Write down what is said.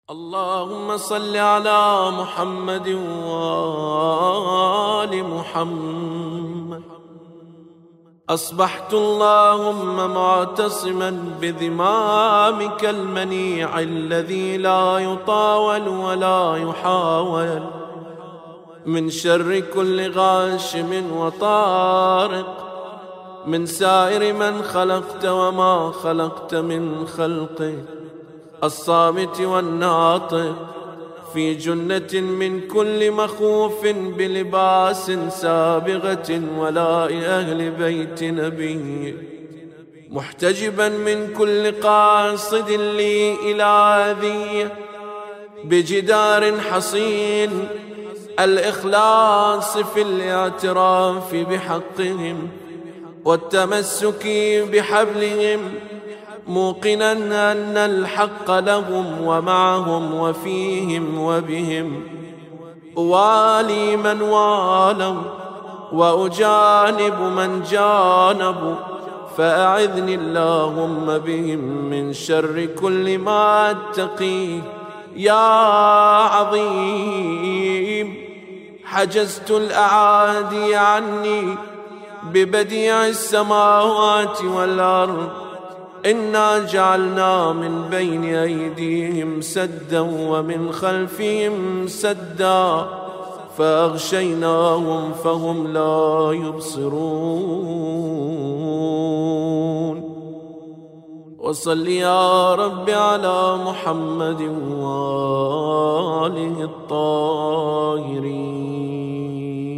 اللهم صل على محمد وآل محمد. أصبحت اللهم معتصما بذمامك المنيع الذي لا يطاول ولا يحاول، من شر كل غاشم وطارق، من سائر من خلقت وما خلقت من خلقك، الصامت والناطق، في جنة من كل مخوف، بلباس سابغة ولاء أهل بيت نبي، محتجبا من كل قاصد لي إلى ذي، بجدار حصين الإخلاص في الاعتراف بحقهم والتمسك بحبلهم، موقنا أن الحق لهم ومعهم وفيهم وبهم، والي من والوا وأجانب من جانبوا، فأعذني اللهم بهم من شر كل ما أتقيه يا عظيم. حجزت الأعادي عني ببديع السماوات والأرض، إنا جعلنا من بين أيديهم سدا ومن خلفهم سدا، فأغشيناهم فهم لا يبصرون. وصل يا رب على محمد وآله الطاهرين.